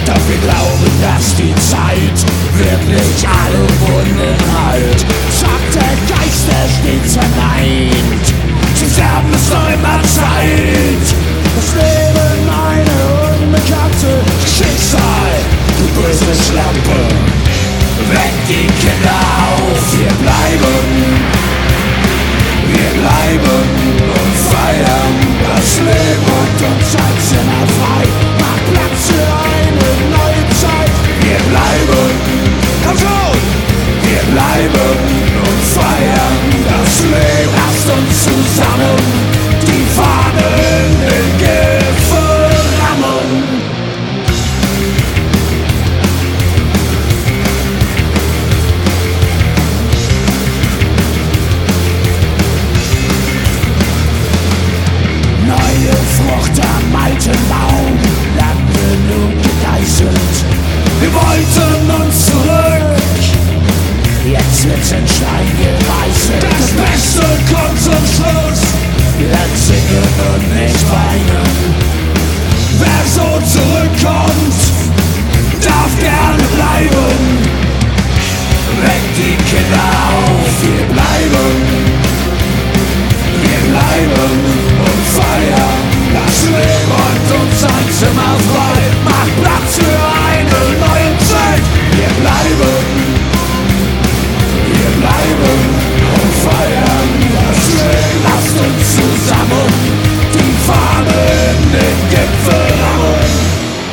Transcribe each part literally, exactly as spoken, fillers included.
Doch wir glauben, dass die Zeit wirklich alle Wunden heilt. Sagt der Geist, der stets verneint, zum Sterben ist noch immer Zeit. Das Leben eine unbekannte Schicksal, du böse Schlampe. Weck die Kinder auf, wir bleiben, wir bleiben und feiern das Leben und uns als immer frei. Mach Platz für eine neue Zeit. Wir bleiben, komm schon! Wir bleiben und feiern das Leben. Lasst uns zusammen die Fahne in den Gipfel rammen. Neue Frucht am alten Baum, lang genug gegeißelt. Wir wollten uns zurück, jetzt wird's in Stein gemeißelt. Das Beste kommt zum Schluss, jetzt singen und nicht weinen. Wer so zurückkommt, darf gerne bleiben. Weck die Kinder auf, wir bleiben, wir bleiben und feiern das Leben und uns ein Zimmer frei. Mach Platz für eine neue Zeit. Wir bleiben, wir bleiben und feiern das Leben. Lasst uns zusammen die Fahne in den Gipfel rammen.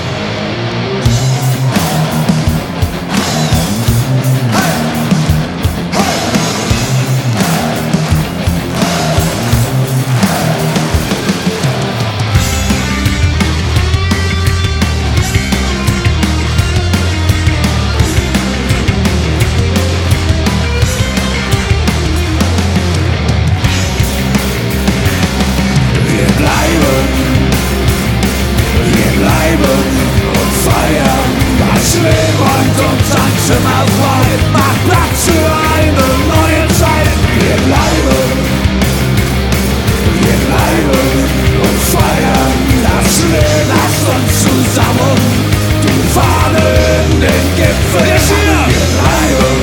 Zimmer frei, mach Platz für eine neue Zeit. Wir bleiben, wir bleiben und feiern das Leben. Lasst uns zusammen die Fahne in den Gipfel. Wir bleiben,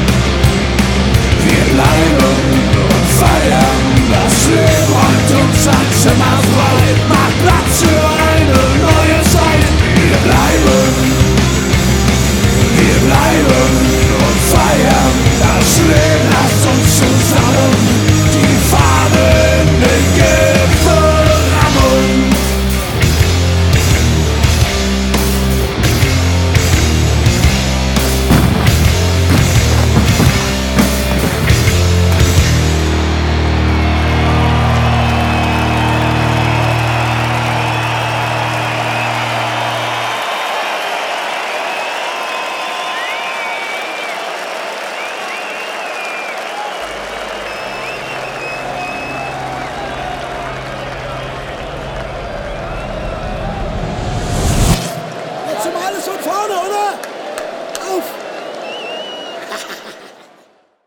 wir bleiben und feiern das Leben und uns ein Zimmer frei. Mach Platz für eine neue Zeit. Wir bleiben, wir bleiben und feiern das Leben. Lasst uns zusammen die Fahne in den Gipfel rammen. Jetzt sind wir alles von vorne, oder?